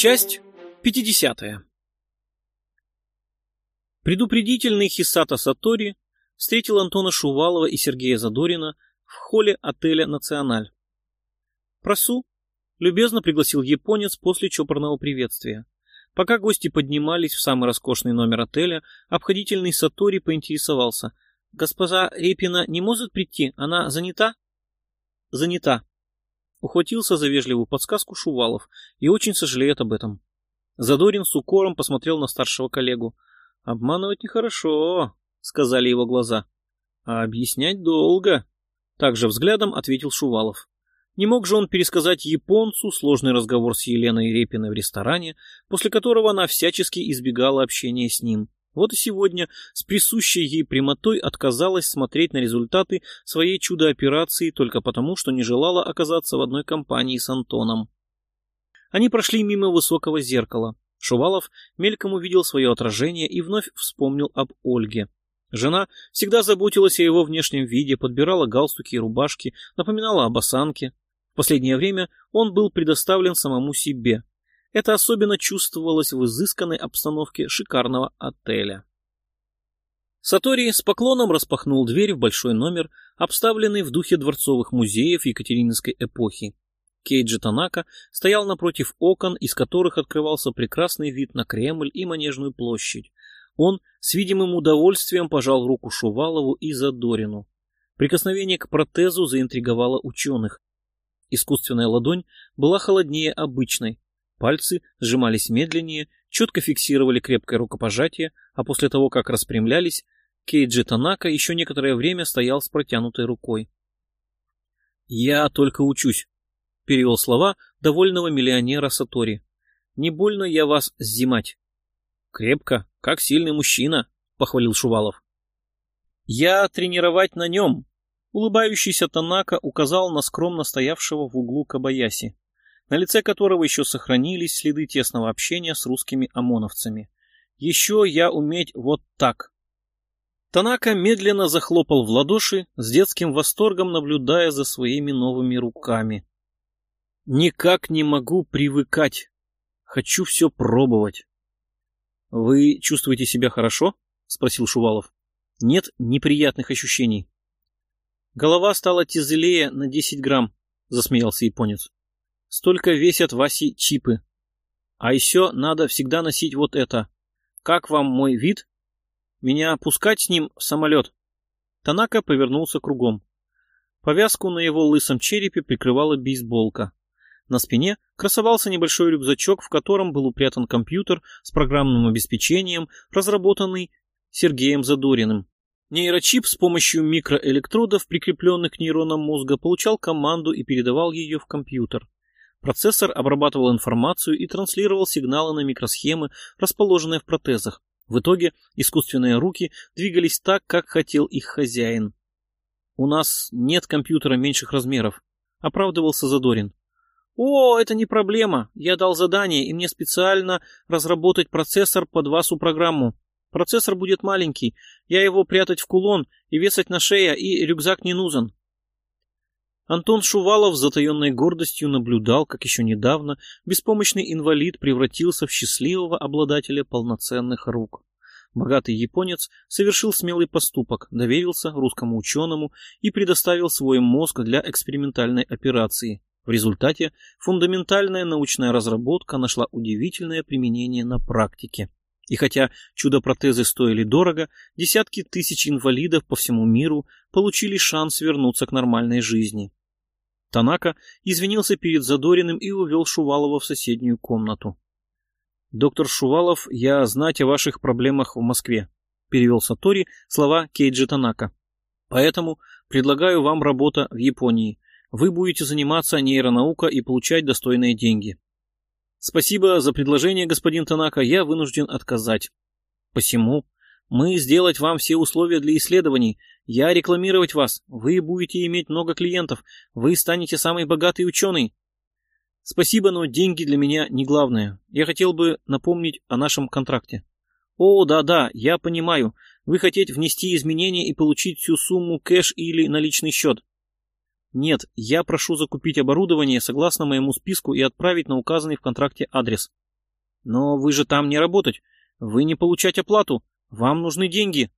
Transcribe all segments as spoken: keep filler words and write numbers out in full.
Часть пятидесятая. Предупредительный Хисато Сатори встретил Антона Шувалова и Сергея Задорина в холле отеля «Националь». «Просу», — любезно пригласил японец после чопорного приветствия. Пока гости поднимались в самый роскошный номер отеля, обходительный Сатори поинтересовался: «Госпожа Репина не может прийти? Она занята?» «Занята», — ухватился за вежливую подсказку Шувалов и очень сожалеет об этом. Задорин с укором посмотрел на старшего коллегу. «Обманывать нехорошо», — сказали его глаза. «А объяснять долго», — также взглядом ответил Шувалов. Не мог же он пересказать японцу сложный разговор с Еленой Репиной в ресторане, после которого она всячески избегала общения с ним. Вот и сегодня с присущей ей прямотой отказалась смотреть на результаты своей чудо-операции только потому, что не желала оказаться в одной компании с Антоном. Они прошли мимо высокого зеркала. Шувалов мельком увидел свое отражение и вновь вспомнил об Ольге. Жена всегда заботилась о его внешнем виде, подбирала галстуки и рубашки, напоминала об осанке. В последнее время он был предоставлен самому себе. Это особенно чувствовалось в изысканной обстановке шикарного отеля. Сатори с поклоном распахнул дверь в большой номер, обставленный в духе дворцовых музеев екатерининской эпохи. Кейджи Танака стоял напротив окон, из которых открывался прекрасный вид на Кремль и Манежную площадь. Он с видимым удовольствием пожал руку Шувалову и Задорину. Прикосновение к протезу заинтриговало ученых. Искусственная ладонь была холоднее обычной. Пальцы сжимались медленнее, четко фиксировали крепкое рукопожатие, а после того, как распрямлялись, Кейджи Танака еще некоторое время стоял с протянутой рукой. «Я только учусь», — перевел слова довольного миллионера Сатори. «Не больно я вас сзимать». «Крепко, как сильный мужчина», — похвалил Шувалов. «Я тренировать на нем», — улыбающийся Танака указал на скромно стоявшего в углу Кобаяси, на лице которого еще сохранились следы тесного общения с русскими ОМОНовцами. «Еще я уметь вот так». Танака медленно захлопал в ладоши, с детским восторгом наблюдая за своими новыми руками. «Никак не могу привыкать. Хочу все пробовать». «Вы чувствуете себя хорошо?» — спросил Шувалов. «Нет неприятных ощущений». «Голова стала тяжелее на десять грамм», — засмеялся японец. «Столько весят Васи чипы. А еще надо всегда носить вот это. Как вам мой вид? Меня пускать с ним в самолет?» Танака повернулся кругом. Повязку на его лысом черепе прикрывала бейсболка. На спине красовался небольшой рюкзачок, в котором был упрятан компьютер с программным обеспечением, разработанный Сергеем Задориным. Нейрочип с помощью микроэлектродов, прикрепленных к нейронам мозга, получал команду и передавал ее в компьютер. Процессор обрабатывал информацию и транслировал сигналы на микросхемы, расположенные в протезах. В итоге искусственные руки двигались так, как хотел их хозяин. «У нас нет компьютера меньших размеров», — оправдывался Задорин. «О, это не проблема. Я дал задание, и мне специально разработать процессор под вашу программу. Процессор будет маленький, я его прятать в кулон и вешать на шее, и рюкзак не нужен». Антон Шувалов с затаенной гордостью наблюдал, как еще недавно беспомощный инвалид превратился в счастливого обладателя полноценных рук. Богатый японец совершил смелый поступок, доверился русскому ученому и предоставил свой мозг для экспериментальной операции. В результате фундаментальная научная разработка нашла удивительное применение на практике. И хотя чудо-протезы стоили дорого, десятки тысяч инвалидов по всему миру получили шанс вернуться к нормальной жизни. Танака извинился перед Задориным и увел Шувалова в соседнюю комнату. «Доктор Шувалов, я знать о ваших проблемах в Москве», — перевел Сатори слова Кейджи Танака. «Поэтому предлагаю вам работа в Японии. Вы будете заниматься нейронаукой и получать достойные деньги». «Спасибо за предложение, господин Танака, я вынужден отказать. Посему мы сделать вам все условия для исследований, я рекламировать вас, вы будете иметь много клиентов, вы станете самый богатый ученый». «Спасибо, но деньги для меня не главное. Я хотел бы напомнить о нашем контракте». «О, да-да, я понимаю. Вы хотите внести изменения и получить всю сумму кэш или наличный счет». «Нет, я прошу закупить оборудование согласно моему списку и отправить на указанный в контракте адрес». Но вы же там не работать. Вы не получать оплату. Вам нужны деньги.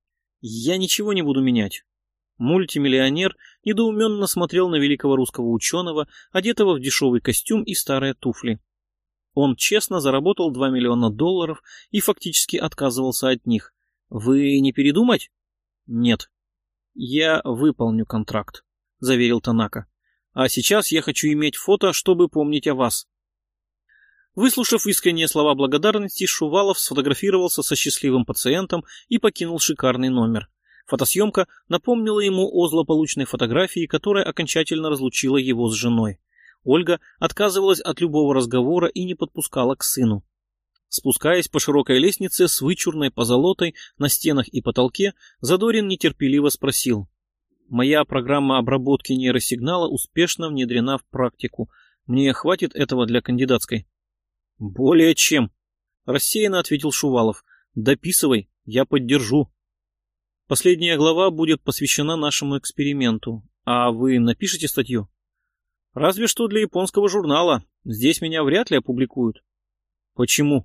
Я ничего не буду менять. Мультимиллионер недоуменно смотрел на великого русского ученого, одетого в дешевый костюм и старые туфли. Он честно заработал два миллиона долларов и фактически отказывался от них. Вы не передумать? Нет. Я выполню контракт, заверил Танака. А сейчас я хочу иметь фото, чтобы помнить о вас. Выслушав искренние слова благодарности, Шувалов сфотографировался со счастливым пациентом и покинул шикарный номер. Фотосъемка напомнила ему о злополучной фотографии, которая окончательно разлучила его с женой. Ольга отказывалась от любого разговора и не подпускала к сыну. Спускаясь по широкой лестнице с вычурной позолотой на стенах и потолке, Задорин нетерпеливо спросил. «Моя программа обработки нейросигнала успешно внедрена в практику. Мне хватит этого для кандидатской?» «Более чем», — рассеянно ответил Шувалов. «Дописывай, я поддержу». «Последняя глава будет посвящена нашему эксперименту. А вы напишите статью?» «Разве что для японского журнала. Здесь меня вряд ли опубликуют». «Почему?»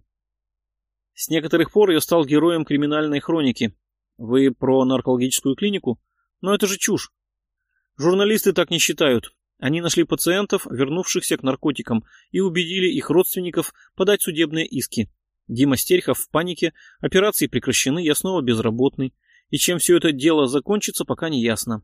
«С некоторых пор я стал героем криминальной хроники. Вы про наркологическую клинику? Но это же чушь. Журналисты так не считают. Они нашли пациентов, вернувшихся к наркотикам, и убедили их родственников подать судебные иски. Дима Стерхов в панике, операции прекращены, я снова безработный. И чем все это дело закончится, пока не ясно».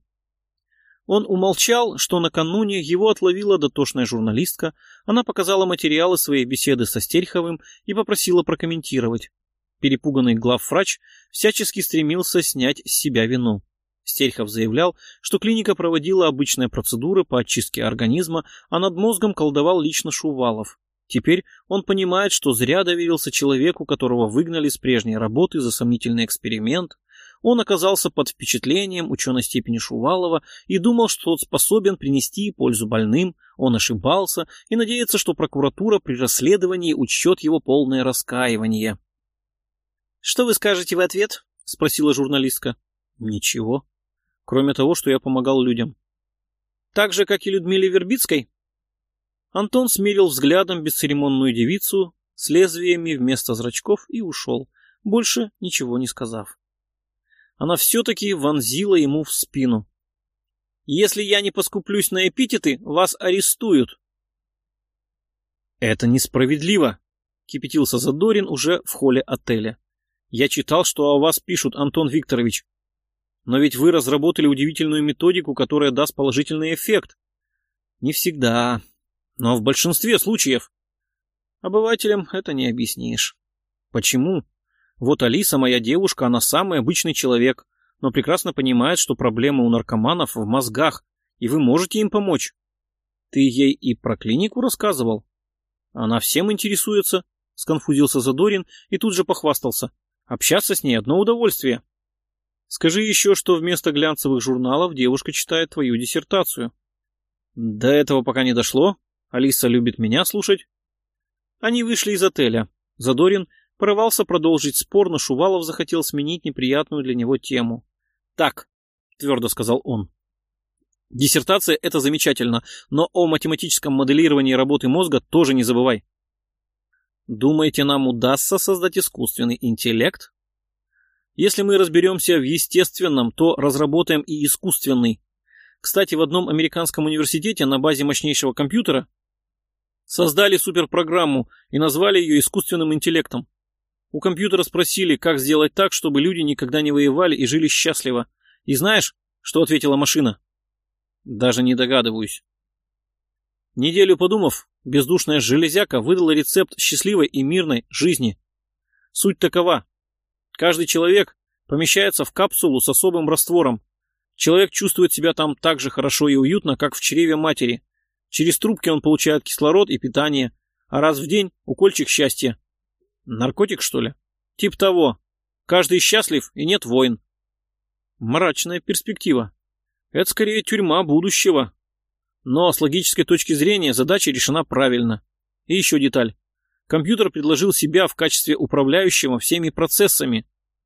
Он умолчал, что накануне его отловила дотошная журналистка, она показала материалы своей беседы со Стерховым и попросила прокомментировать. Перепуганный главврач всячески стремился снять с себя вину. Стерхов заявлял, что клиника проводила обычные процедуры по очистке организма, а над мозгом колдовал лично Шувалов. Теперь он понимает, что зря доверился человеку, которого выгнали с прежней работы за сомнительный эксперимент. Он оказался под впечатлением ученой степени Шувалова и думал, что тот способен принести пользу больным. Он ошибался и надеется, что прокуратура при расследовании учтет его полное раскаивание. «Что вы скажете в ответ?» — спросила журналистка. «Ничего. Кроме того, что я помогал людям». «Так же, как и Людмиле Вербицкой?» Антон смерил взглядом бесцеремонную девицу с лезвиями вместо зрачков и ушел, больше ничего не сказав. Она все-таки вонзила ему в спину. «Если я не поскуплюсь на эпитеты, вас арестуют». «Это несправедливо», — кипятился Задорин уже в холле отеля. «Я читал, что о вас пишут, Антон Викторович. Но ведь вы разработали удивительную методику, которая даст положительный эффект». «Не всегда, но в большинстве случаев». «Обывателям это не объяснишь». «Почему? Вот Алиса, моя девушка, она самый обычный человек, но прекрасно понимает, что проблема у наркоманов в мозгах, и вы можете им помочь». «Ты ей и про клинику рассказывал?» «Она всем интересуется», — сконфузился Задорин и тут же похвастался. «Общаться с ней одно удовольствие». «Скажи еще, что вместо глянцевых журналов девушка читает твою диссертацию». «До этого пока не дошло. Алиса любит меня слушать». Они вышли из отеля. Задорин порывался продолжить спор, но Шувалов захотел сменить неприятную для него тему. «Так», — твердо сказал он, — «диссертация — это замечательно, но о математическом моделировании работы мозга тоже не забывай». «Думаете, нам удастся создать искусственный интеллект?» «Если мы разберемся в естественном, то разработаем и искусственный. Кстати, в одном американском университете на базе мощнейшего компьютера создали суперпрограмму и назвали ее искусственным интеллектом. У компьютера спросили, как сделать так, чтобы люди никогда не воевали и жили счастливо. И знаешь, что ответила машина?» «Даже не догадываюсь». Неделю подумав, бездушная железяка выдала рецепт счастливой и мирной жизни. Суть такова. Каждый человек помещается в капсулу с особым раствором. Человек чувствует себя там так же хорошо и уютно, как в чреве матери. Через трубки он получает кислород и питание, а раз в день укольчик счастья. Наркотик, что ли? Тип того. Каждый счастлив и нет войн. Мрачная перспектива. Это скорее тюрьма будущего. Но с логической точки зрения задача решена правильно. И еще деталь. Компьютер предложил себя в качестве управляющего всеми процессами.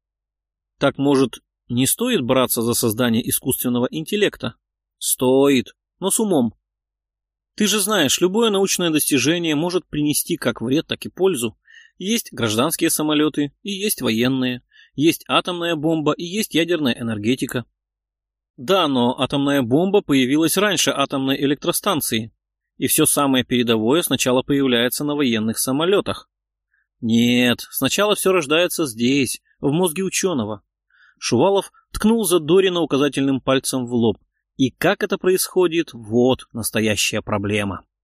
Так, может, не стоит браться за создание искусственного интеллекта? Стоит, но с умом. Ты же знаешь, любое научное достижение может принести как вред, так и пользу. Есть гражданские самолеты и есть военные, есть атомная бомба и есть ядерная энергетика. Да, но атомная бомба появилась раньше атомной электростанции, и все самое передовое сначала появляется на военных самолетах. Нет, сначала все рождается здесь, в мозге ученого. Шувалов ткнул Задорина указательным пальцем в лоб. И как это происходит, вот настоящая проблема.